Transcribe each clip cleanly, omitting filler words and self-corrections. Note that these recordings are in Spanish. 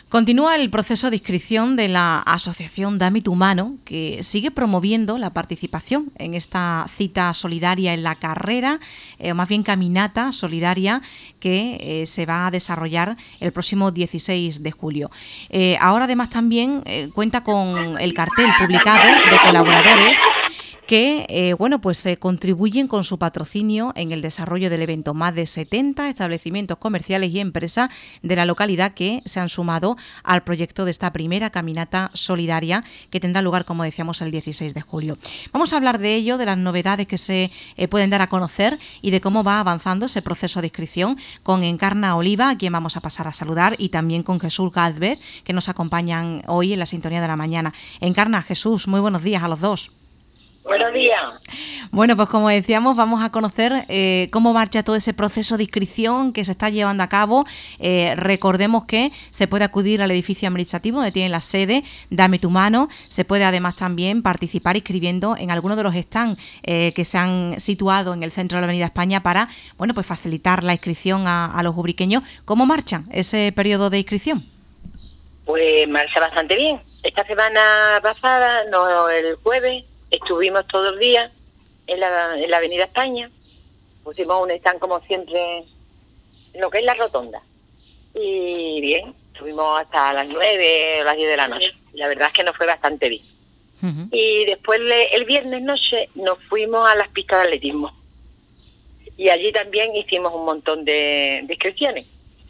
Continúa el proceso de inscripción de la asociación Dame tu Mano, que sigue promoviendo la participación en esta cita solidaria en la carrera, o más bien caminata solidaria, que se va a desarrollar el próximo 16 de julio. Ahora además también cuenta con el cartel publicado de colaboradores que contribuyen con su patrocinio en el desarrollo del evento. Más de 70 establecimientos comerciales y empresas de la localidad que se han sumado al proyecto de esta primera caminata solidaria que tendrá lugar, como decíamos, el 16 de julio. Vamos a hablar de ello, de las novedades que se pueden dar a conocer y de cómo va avanzando ese proceso de inscripción con Encarna Oliva, a quien vamos a pasar a saludar, y también con Jesús Gálvez, que nos acompañan hoy en la sintonía de la mañana. Encarna, Jesús, muy buenos días a los dos. Buenos días. Bueno, pues como decíamos, vamos a conocer cómo marcha todo ese proceso de inscripción que se está llevando a cabo. Recordemos que se puede acudir al edificio administrativo donde tiene la sede Dame tu Mano. Se puede además también participar inscribiendo en alguno de los stands que se han situado en el centro de la Avenida España para, pues facilitar la inscripción a los ubriqueños. ¿Cómo marcha ese periodo de inscripción? Pues marcha bastante bien. Esta semana pasada, el jueves, estuvimos todo el día en la Avenida España, pusimos un stand como siempre en lo que es la rotonda. Y bien, estuvimos hasta las 9 o las 10 de la noche. La verdad es que nos fue bastante bien. Uh-huh. Y después el viernes noche nos fuimos a las pistas de atletismo. Y allí también hicimos un montón de inscripciones.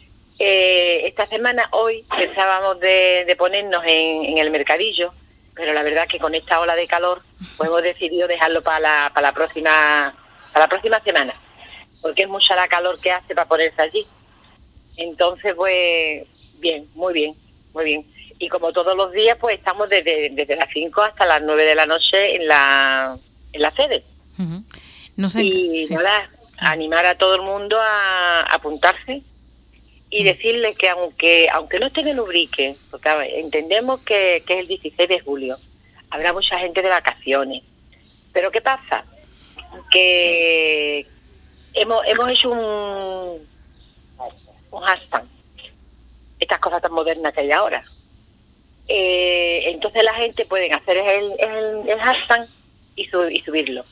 Esta semana, hoy, pensábamos de ponernos en el mercadillo, pero la verdad es que con esta ola de calor pues hemos decidido dejarlo para la próxima semana, porque es mucha la calor que hace para ponerse allí. Entonces, pues, bien, muy bien. Y como todos los días, pues estamos desde las 5 hasta las 9 de la noche en la sede. Uh-huh. No sé, y sí. Nada, animar a todo el mundo a apuntarse y decirles que aunque no estén en Ubrique, porque entendemos que es el 16 de julio, habrá mucha gente de vacaciones. Pero ¿qué pasa? Que hemos hecho un hashtag, estas cosas tan modernas que hay ahora. Entonces la gente puede hacer el hashtag y subirlo.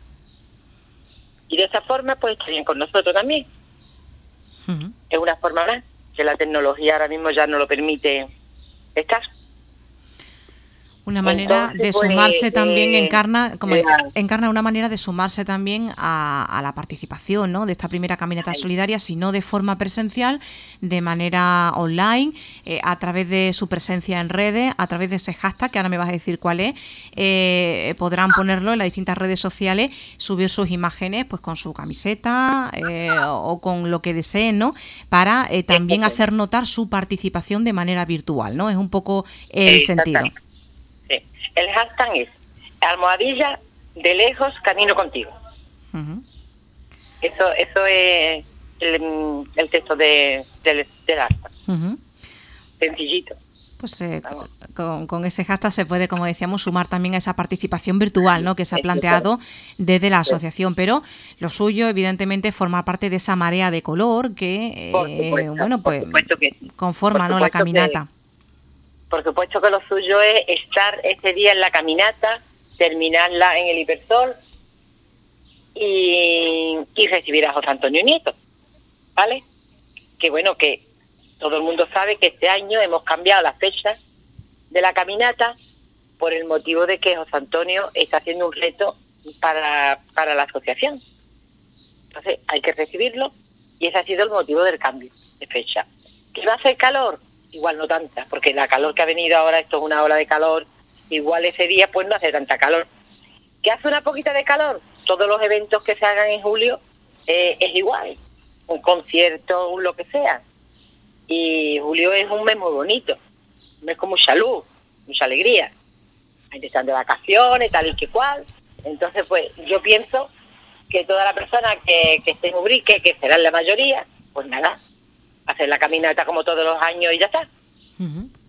Y de esa forma pues estarían con nosotros también. Uh-huh. Es una forma más que la tecnología ahora mismo ya no lo permite estar. Una manera de sumarse también, Encarna una manera de sumarse también a la participación, ¿no?, de esta primera caminata solidaria, si no de forma presencial, de manera online, a través de su presencia en redes, a través de ese hashtag, que ahora me vas a decir cuál es, podrán ponerlo en las distintas redes sociales, subir sus imágenes pues con su camiseta o con lo que deseen, ¿no?, para también hacer notar su participación de manera virtual, ¿no? Es un poco el sentido. El hashtag es almohadilla de lejos camino contigo. Uh-huh. Eso es el texto del hashtag. Uh-huh. Sencillito. Pues con ese hashtag se puede, como decíamos, sumar también a esa participación virtual, ¿no?, que se ha planteado desde la asociación. Pero lo suyo, evidentemente, forma parte de esa marea de color que, conforma, ¿no?, la caminata. Por supuesto que lo suyo es estar ese día en la caminata, terminarla en el Hipersol y recibir a José Antonio Nieto, ¿vale? Que todo el mundo sabe que este año hemos cambiado la fecha de la caminata por el motivo de que José Antonio está haciendo un reto para la asociación. Entonces hay que recibirlo y ese ha sido el motivo del cambio de fecha. ¿Que va a hacer calor? Igual no tanta, porque la calor que ha venido ahora, esto es una ola de calor, igual ese día pues no hace tanta calor. ¿Qué hace una poquita de calor? Todos los eventos que se hagan en julio es igual, un concierto, lo que sea. Y julio es un mes muy bonito, un mes con mucha luz, mucha alegría. La gente está de vacaciones, tal y que cual. Entonces pues yo pienso que toda la persona que esté en Ubrique, que será la mayoría, pues nada, hacer la caminata como todos los años y ya está. Uh-huh.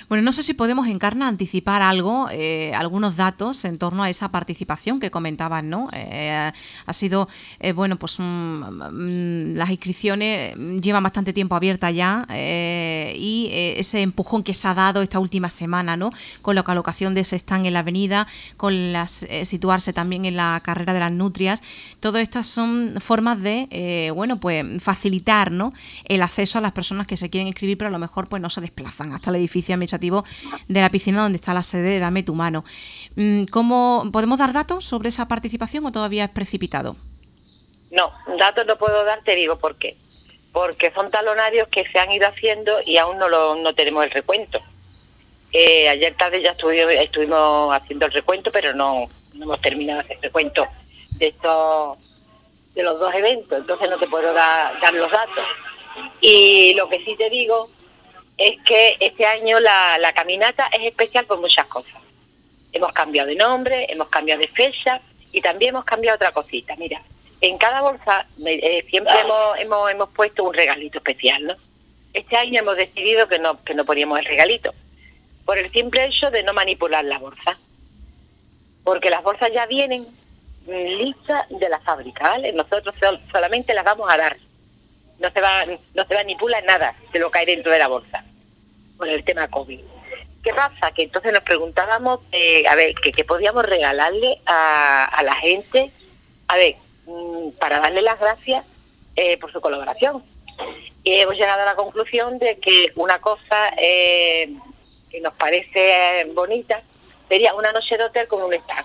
Bueno, no sé si podemos, Encarna, anticipar algo, algunos datos en torno a esa participación que comentabas, ¿no? Ha sido, pues las inscripciones llevan bastante tiempo abiertas ya y ese empujón que se ha dado esta última semana, ¿no? Con la colocación de ese stand en la avenida, con situarse también en la carrera de las nutrias. Todas estas son formas de, pues facilitar, ¿no?, el acceso a las personas que se quieren inscribir, pero a lo mejor pues no se desplazan hasta el edificio administrativo de la piscina donde está la sede de Dame tu Mano. ¿Cómo podemos dar datos sobre esa participación o todavía es precipitado? No, datos no puedo dar, te digo por qué. Porque son talonarios que se han ido haciendo y aún no tenemos el recuento. Ayer tarde ya estuvimos haciendo el recuento, pero no hemos terminado de hacer el recuento de los dos eventos, entonces no te puedo dar los datos. Y lo que sí te digo es que este año la caminata es especial por muchas cosas. Hemos cambiado de nombre, hemos cambiado de fecha y también hemos cambiado otra cosita. Mira, en cada bolsa siempre hemos puesto un regalito especial, ¿no? Este año hemos decidido que no poníamos el regalito, por el simple hecho de no manipular la bolsa. Porque las bolsas ya vienen listas de la fábrica, ¿vale? Nosotros solamente las vamos a dar. No se manipula nada de lo que hay dentro de la bolsa, por el tema COVID. ¿Qué pasa? Que entonces nos preguntábamos, ¿qué podíamos regalarle a la gente? Para darle las gracias por su colaboración. Y hemos llegado a la conclusión de que una cosa que nos parece bonita sería una noche de hotel con un stand.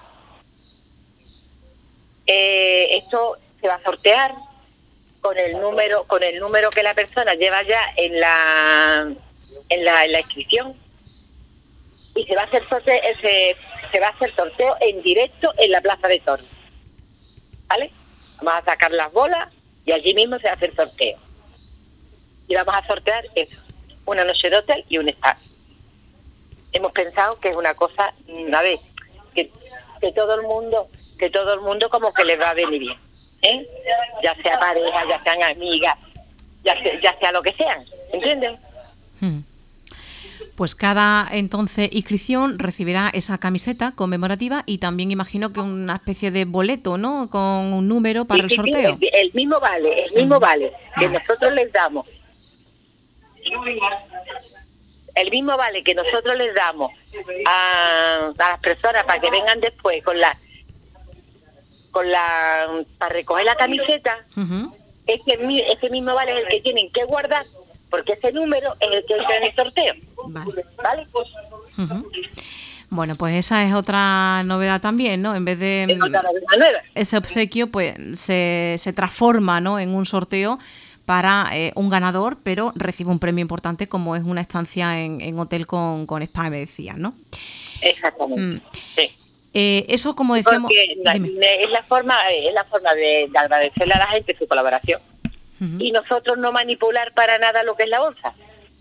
Esto se va a sortear con el número que la persona lleva ya en la inscripción, y se va a hacer sorteo en directo en la Plaza de Toros, ¿vale? Vamos a sacar las bolas y allí mismo se va a hacer sorteo y vamos a sortear eso, una noche de hotel y un spa. Hemos pensado que es una cosa, que todo el mundo como que le va a venir bien, ya sea pareja, ya sean amigas, ya sea lo que sean, ¿entiendes? Pues cada entonces inscripción recibirá esa camiseta conmemorativa y también imagino que una especie de boleto, ¿no?, con un número para el sorteo. El mismo vale que nosotros les damos. El mismo vale que nosotros les damos a las personas para que vengan después para recoger la camiseta. Ese mismo vale es el que tienen que guardar, porque ese número es el que entra en el sorteo. ¿Vale? Bueno, pues esa es otra novedad también, ¿no? En vez de ese obsequio, pues se transforma, ¿no?, en un sorteo para un ganador, pero recibe un premio importante como es una estancia en hotel con spa, me decías, ¿no? Exactamente, sí. Eso, como decíamos... Es la forma de agradecerle a la gente su colaboración. Y nosotros no manipular para nada lo que es la bolsa.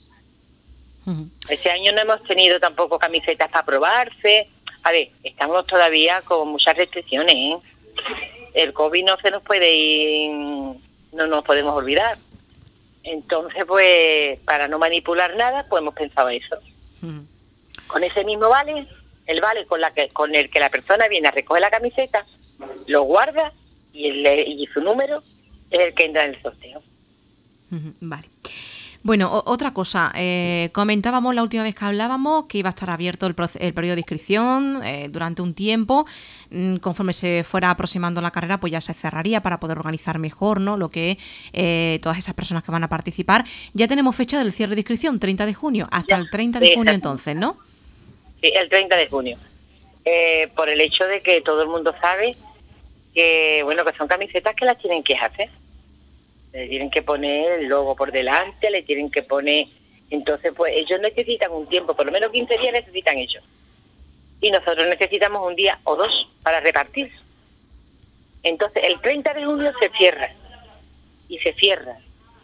Este año no hemos tenido tampoco camisetas para probarse. Estamos todavía con muchas restricciones, ¿eh? El COVID no se nos puede ir, no nos podemos olvidar. Entonces, pues, para no manipular nada, pues hemos pensado eso. Con ese mismo vale, el vale con el que la persona viene a recoger la camiseta, lo guarda y su número es el que entra en el sorteo. Vale. Bueno, otra cosa, comentábamos la última vez que hablábamos que iba a estar abierto el periodo de inscripción durante un tiempo. Conforme se fuera aproximando la carrera, pues ya se cerraría para poder organizar mejor, ¿no?, lo que todas esas personas que van a participar. Ya tenemos fecha del cierre de inscripción, 30 de junio, hasta el 30 de junio entonces, ¿no? Sí, el 30 de junio. Por el hecho de que todo el mundo sabe que son camisetas que las tienen que hacer. Le tienen que poner el logo por delante, le tienen que poner... Entonces, pues ellos necesitan un tiempo, por lo menos 15 días necesitan ellos. Y nosotros necesitamos un día o dos para repartir. Entonces, el 30 de junio se cierra. Y se cierra.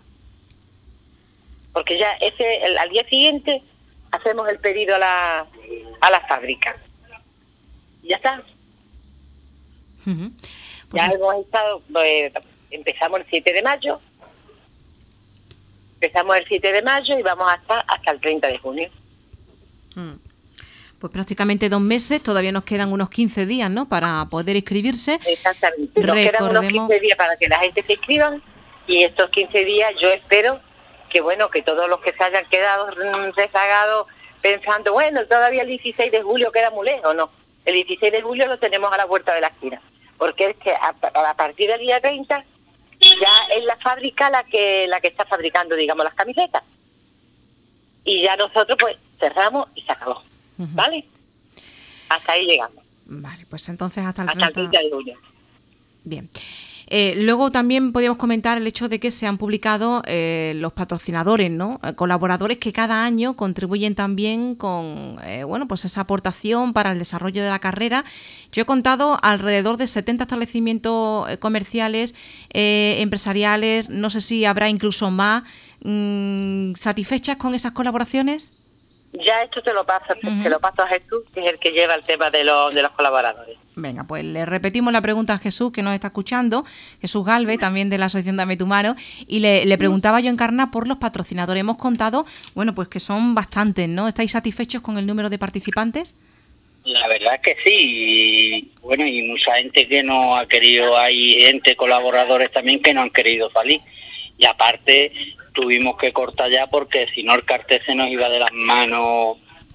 Porque ya al día siguiente hacemos el pedido a la fábrica. Y ya está. Pues ya hemos estado... empezamos el 7 de mayo. Y vamos a estar hasta el 30 de junio. Pues prácticamente 2 meses, todavía nos quedan unos 15 días, ¿no?, para poder inscribirse. Exactamente, nos quedan unos 15 días para que la gente se inscriban, y estos 15 días yo espero que, bueno, que todos los que se hayan quedado rezagados pensando, bueno, todavía el 16 de julio queda muy lejos, no. El 16 de julio lo tenemos a la vuelta de la esquina, porque es que a partir del día 30 ya es la fábrica la que está fabricando, digamos, las camisetas. Y ya nosotros pues cerramos y se acabó. ¿Vale? Hasta ahí llegamos. Vale, pues entonces hasta el 30 de julio. Bien. Luego también podríamos comentar el hecho de que se han publicado los patrocinadores, ¿no? Colaboradores que cada año contribuyen también con pues esa aportación para el desarrollo de la carrera. Yo he contado alrededor de 70 establecimientos comerciales, empresariales, no sé si habrá incluso más. ¿Satisfechas con esas colaboraciones? Ya esto te lo paso a Jesús, que es el que lleva el tema de los colaboradores. Venga, pues le repetimos la pregunta a Jesús, que nos está escuchando, Jesús Galvez, también de la Asociación Dame tu Mano, y le preguntaba yo, Encarna, por los patrocinadores. Hemos contado, bueno, pues que son bastantes, ¿no? ¿Estáis satisfechos con el número de participantes? La verdad es que sí, y bueno, y mucha gente que no ha querido, hay gente, colaboradores también que no han querido salir, y aparte tuvimos que cortar ya porque si no el cartel se nos iba de las manos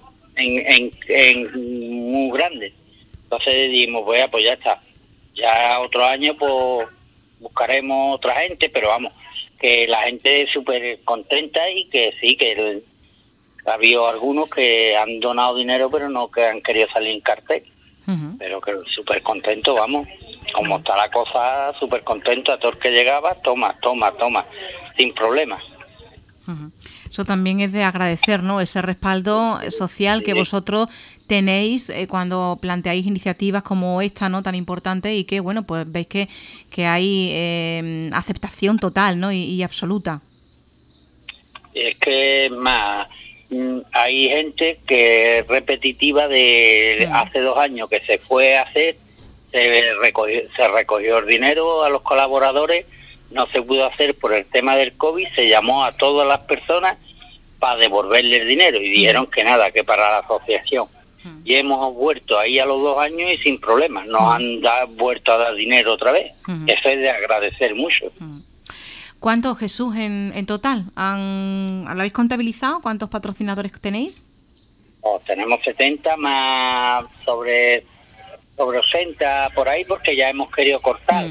en muy grande. Entonces dijimos, pues ya está, ya otro año pues buscaremos otra gente, pero vamos, que la gente es súper contenta, y que sí, que ha habido algunos que han donado dinero pero no que han querido salir en cartel. Pero que súper contento, vamos, como está la cosa, súper contento. A todo el que llegaba, toma, sin problema. Eso también es de agradecer, ¿no? Ese respaldo social que vosotros tenéis cuando planteáis iniciativas como esta, ¿no?, tan importante, y que, bueno, pues veis que hay aceptación total, ¿no?, y absoluta. Es que más hay gente que es repetitiva de hace 2 años que se fue a hacer, se recogió el dinero a los colaboradores, no se pudo hacer por el tema del COVID, se llamó a todas las personas para devolverle el dinero y dijeron que nada, que para la asociación. Y hemos vuelto ahí a los 2 años y sin problemas, nos han vuelto a dar dinero otra vez. Eso es de agradecer mucho. ¿Cuántos, Jesús, en total? ¿Lo habéis contabilizado? ¿Cuántos patrocinadores tenéis? Tenemos 70 más sobre 80 por ahí, porque ya hemos querido cortar,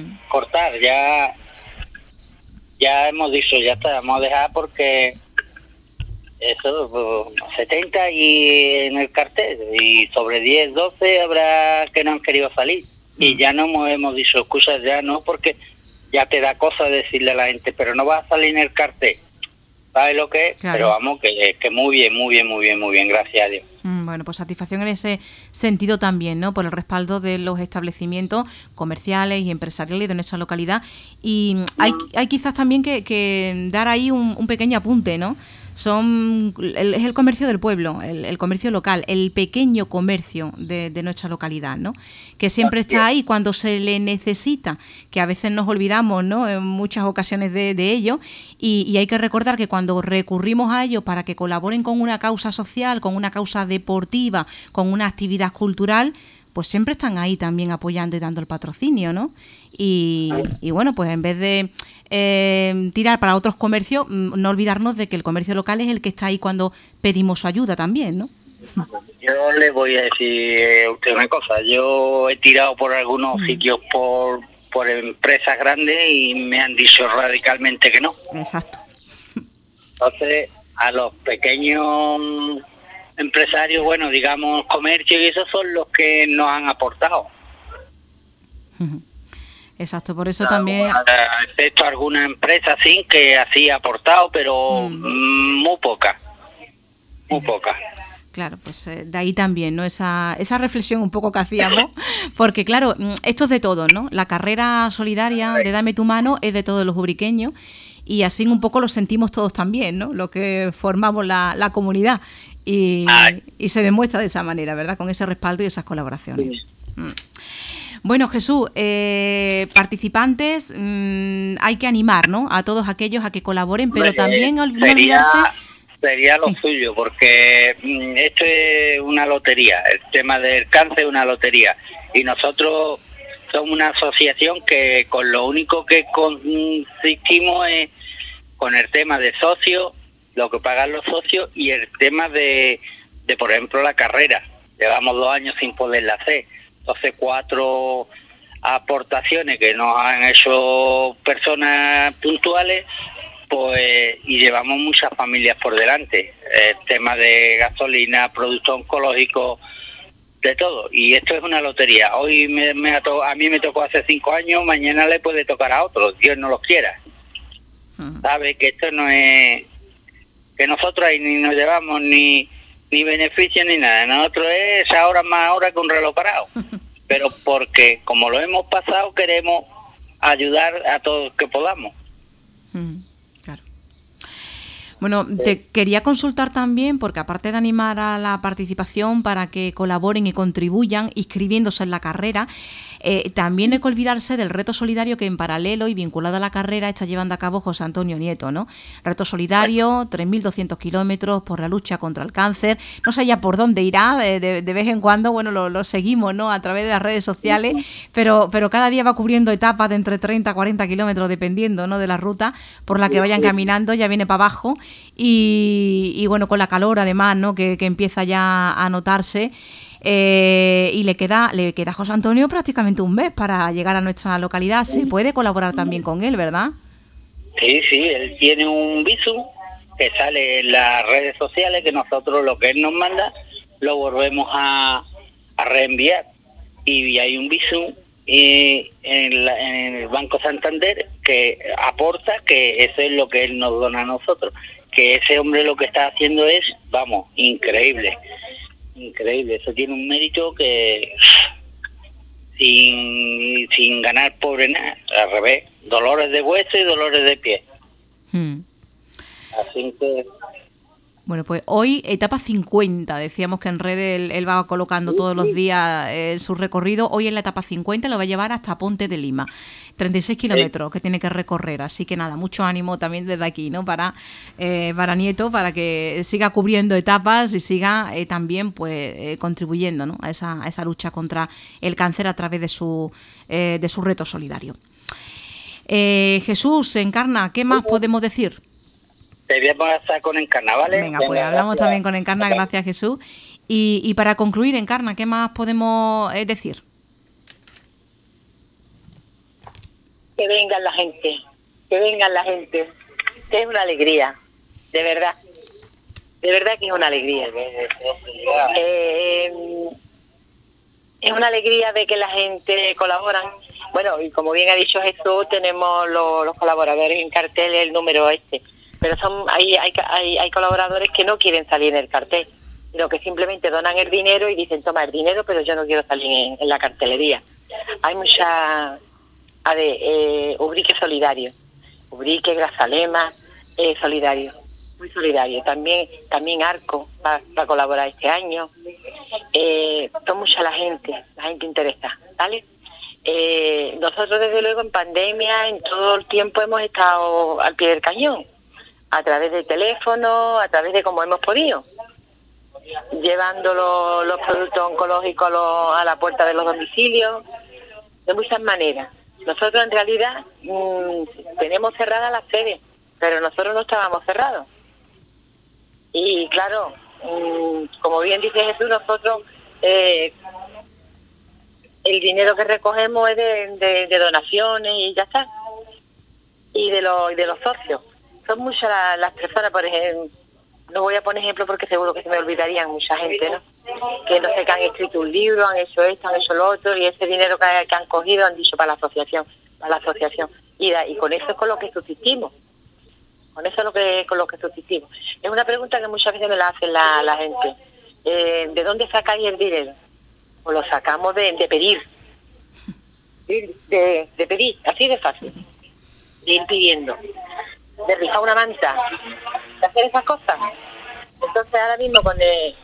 ya hemos dicho, ya está, vamos a dejar porque eso, 70 y en el cartel, y sobre 10, 12 habrá que no han querido salir, y ya no hemos dicho excusas, ya no, porque ya te da cosa decirle a la gente, pero no va a salir en el cartel, ¿sabes lo que es? Claro. Pero vamos, que muy bien, gracias a Dios. Bueno, pues satisfacción en ese sentido también, ¿no?, por el respaldo de los establecimientos comerciales y empresariales de nuestra localidad. Y hay quizás también que dar ahí un pequeño apunte, ¿no? Es el comercio del pueblo, el comercio local, el pequeño comercio de nuestra localidad, ¿no?, que siempre está ahí cuando se le necesita, que a veces nos olvidamos, ¿no?, en muchas ocasiones de ello, y hay que recordar que cuando recurrimos a ellos para que colaboren con una causa social, con una causa deportiva, con una actividad cultural, pues siempre están ahí también apoyando y dando el patrocinio, ¿no? Y bueno, pues en vez de tirar para otros comercios, no olvidarnos de que el comercio local es el que está ahí cuando pedimos su ayuda también, ¿no? Yo le voy a decir a usted una cosa. Yo he tirado por algunos sitios por empresas grandes y me han dicho radicalmente que no. Exacto. Entonces, a los pequeños empresarios, bueno, digamos comercio, y esos son los que nos han aportado. Exacto, por eso también... Excepto alguna empresa sí que así ha aportado, pero muy poca. Claro, pues de ahí también, ¿no?, esa reflexión un poco que hacíamos, porque claro, esto es de todos, ¿no? La carrera solidaria de Dame tu Mano es de todos los ubriqueños, y así un poco lo sentimos todos también, ¿no?, lo que formamos la comunidad, y se demuestra de esa manera, ¿verdad?, con ese respaldo y esas colaboraciones. Bueno, Jesús, participantes, hay que animar, ¿no?, a todos aquellos a que colaboren, pero también no olvidarse sería lo suyo, porque esto es una lotería, el tema del cáncer es una lotería, y nosotros somos una asociación que con lo único que consistimos es con el tema de socios, lo que pagan los socios, y el tema de por ejemplo, la carrera. Llevamos 2 años sin poderla hacer, entonces 4 aportaciones que nos han hecho personas puntuales, pues, y llevamos muchas familias por delante, el tema de gasolina, productos oncológicos, de todo, y esto es una lotería. Hoy a mí me tocó hace 5 años, mañana le puede tocar a otro, Dios no lo quiera. Sabe que esto no es, que nosotros ahí ni nos llevamos ni beneficio ni nada, nosotros es ahora más ahora que un reloj parado, pero porque como lo hemos pasado queremos ayudar a todos que podamos. Claro. Bueno, te quería consultar también, porque aparte de animar a la participación para que colaboren y contribuyan inscribiéndose en la carrera, también no hay que olvidarse del reto solidario que en paralelo y vinculado a la carrera está llevando a cabo José Antonio Nieto, ¿no? Reto solidario, 3.200 kilómetros por la lucha contra el cáncer. No sé ya por dónde irá, de vez en cuando, bueno, lo seguimos, ¿no?, a través de las redes sociales, pero cada día va cubriendo etapas de entre 30 a 40 kilómetros, dependiendo, ¿no?, de la ruta por la que vayan caminando, ya viene para abajo, y bueno, con la calor además, ¿no?, que empieza ya a notarse. Y le queda a José Antonio prácticamente un mes para llegar a nuestra localidad. Se puede colaborar también con él, ¿verdad? Sí, él tiene un visum que sale en las redes sociales, que nosotros lo que él nos manda lo volvemos a reenviar, y hay un visum en el Banco Santander que aporta, que eso es lo que él nos dona a nosotros, que ese hombre lo que está haciendo es, vamos, increíble, eso tiene un mérito que sin ganar pobre nada, al revés, dolores de hueso y dolores de pie. Así que... Bueno, pues hoy etapa 50, decíamos que en redes él va colocando todos los días su recorrido. Hoy en la etapa 50 lo va a llevar hasta Ponte de Lima, 36 kilómetros que tiene que recorrer, así que nada, mucho ánimo también desde aquí, ¿no?, para Nieto, para que siga cubriendo etapas y siga también pues contribuyendo, ¿no?, a esa lucha contra el cáncer a través de su reto solidario. Jesús, Encarna, ¿qué más podemos decir? Te voy a pasar con Encarna, ¿vale? Venga, pues hablamos también con Encarna, gracias Jesús. Y para concluir, Encarna, ¿qué más podemos decir? Que vengan la gente, que es una alegría, de verdad que es una alegría. Es una alegría de que la gente colabora. Bueno, y como bien ha dicho Jesús, tenemos los colaboradores en cartel, el número pero hay colaboradores que no quieren salir en el cartel, sino que simplemente donan el dinero y dicen, toma el dinero, pero yo no quiero salir en la cartelería. Hay mucha... Ubrique solidario, Ubrique, Grazalema, solidario, muy solidario. También Arco va a colaborar este año. Son mucha la gente interesa, ¿vale? Nosotros desde luego en pandemia, en todo el tiempo hemos estado al pie del cañón, a través del teléfono, a través de cómo hemos podido, llevando los productos oncológicos a la puerta de los domicilios, de muchas maneras. Nosotros en realidad tenemos cerradas las sedes, pero nosotros no estábamos cerrados. Y claro, como bien dice Jesús, nosotros el dinero que recogemos es de donaciones y ya está. Y de los socios. Son muchas las personas, por ejemplo, no voy a poner ejemplos porque seguro que se me olvidarían mucha gente, ¿no? Que no sé, que han escrito un libro, han hecho esto, han hecho lo otro, y ese dinero que han cogido han dicho para la asociación. Y con eso es con lo que subsistimos. Con lo que subsistimos. Es una pregunta que muchas veces me la hacen la gente. ¿De dónde sacáis el dinero? Pues lo sacamos de pedir. De pedir, así de fácil. De ir pidiendo. De rizar una manta. De hacer esas cosas. Entonces ahora mismo con el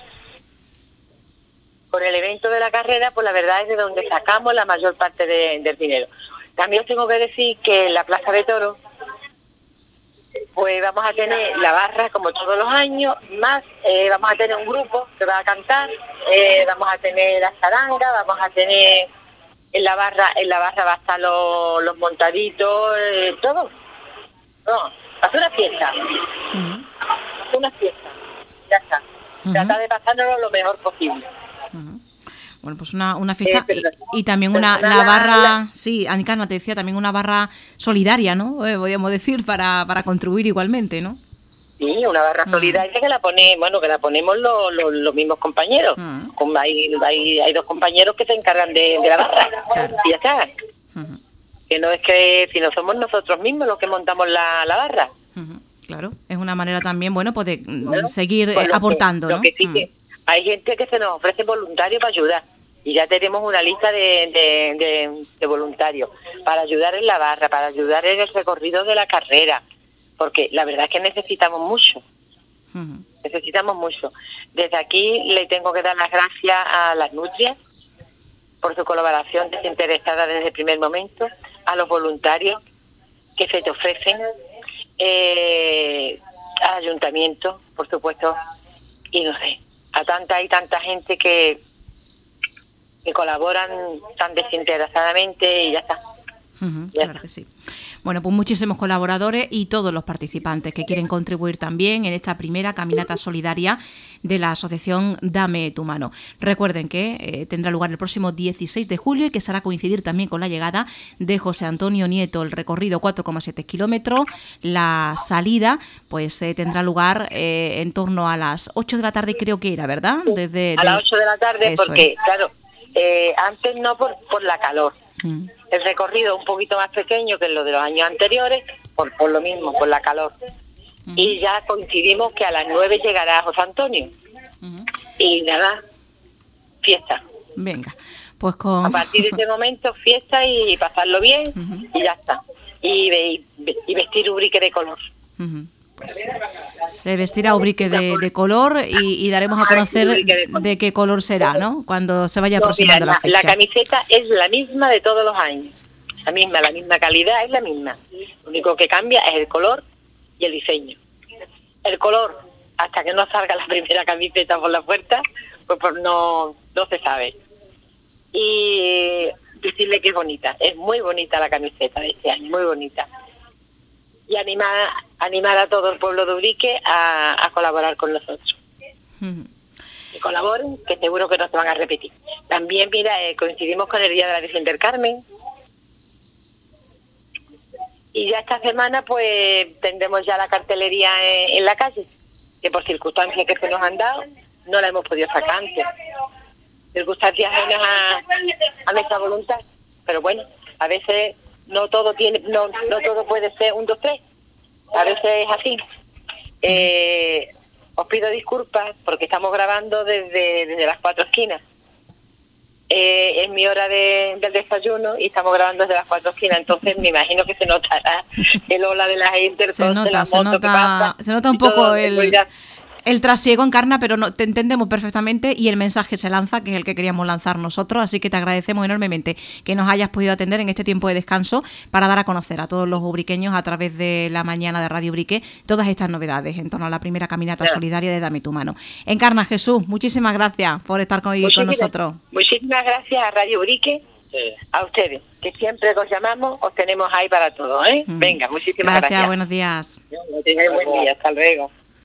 evento de la carrera, pues la verdad es de donde sacamos la mayor parte del dinero. También os tengo que decir que en la Plaza de Toros pues vamos a tener la barra como todos los años, más vamos a tener un grupo que va a cantar, vamos a tener la charanga, vamos a tener en la barra va a estar los montaditos, todo. No, hace una fiesta. Una fiesta. Ya está. Trata de pasárnoslo lo mejor posible. Bueno, pues una fiesta y también la barra, sí, Encarna te decía, también una barra solidaria, ¿no? Podríamos decir, para contribuir igualmente, ¿no? Sí, una barra solidaria que la ponemos los mismos compañeros. Hay 2 compañeros que se encargan de la barra. Claro. Y ya está. Que no es que si no somos nosotros mismos los que montamos la barra. Claro, es una manera también, pues de seguir aportando, ¿no? Que sí que hay gente que se nos ofrece voluntario para ayudar. Y ya tenemos una lista de voluntarios para ayudar en la barra, para ayudar en el recorrido de la carrera. Porque la verdad es que necesitamos mucho. Necesitamos mucho. Desde aquí le tengo que dar las gracias a las nutrias por su colaboración desinteresada desde el primer momento, a los voluntarios que se te ofrecen, al ayuntamiento, por supuesto, y no sé, a tanta gente que colaboran tan desinteresadamente y ya está. Claro que sí. Bueno, pues muchísimos colaboradores y todos los participantes que quieren contribuir también en esta primera caminata solidaria de la asociación Dame tu mano. Recuerden que tendrá lugar el próximo 16 de julio y que será coincidir también con la llegada de José Antonio Nieto. El recorrido 4,7 kilómetros, la salida pues tendrá lugar en torno a las 8 de la tarde, creo que era, ¿verdad? A las 8 de la tarde, porque claro, antes no por la calor. El recorrido un poquito más pequeño que lo de los años anteriores, por lo mismo, por la calor. Y ya coincidimos que a las 9 llegará José Antonio. Y nada, fiesta. Venga, pues a partir de ese momento, fiesta y pasarlo bien, y ya está. Y vestir ubrique de color. Pues se vestirá ubrique de color y daremos a conocer de qué color será, ¿no? Cuando se vaya aproximando la fecha. La camiseta es la misma de todos los años. La misma calidad es la misma. Lo único que cambia es el color y el diseño. El color, hasta que no salga la primera camiseta por la puerta, pues no se sabe. Y decirle que es bonita. Es muy bonita la camiseta de este año, muy bonita. Y animar a todo el pueblo de Ubrique a colaborar con nosotros. Que colaboren, que seguro que no se van a repetir. También, mira, coincidimos con el Día de la Virgen del Carmen. Y ya esta semana, pues, tendremos ya la cartelería en la calle, que por circunstancias que se nos han dado, no la hemos podido sacar antes. Circunstancias ajenas a nuestra voluntad. Pero bueno, a veces no todo puede ser 1, 2, 3. A veces es así. Os pido disculpas porque estamos grabando desde las 4 esquinas. Es mi hora del desayuno y estamos grabando desde las 4 esquinas, entonces me imagino que se notará el ola de la gente, se nota un poco el trasiego, Encarna, pero te entendemos perfectamente y el mensaje se lanza, que es el que queríamos lanzar nosotros, así que te agradecemos enormemente que nos hayas podido atender en este tiempo de descanso para dar a conocer a todos los ubriqueños a través de la mañana de Radio Ubrique todas estas novedades en torno a la primera caminata solidaria de Dame tu mano. Encarna, Jesús, muchísimas gracias por estar con nosotros. Muchísimas gracias a Radio Ubrique, a ustedes, que siempre que os llamamos os tenemos ahí para todo, ¿eh? Venga, muchísimas gracias. Buenos días. Que tengáis buen día, hasta luego.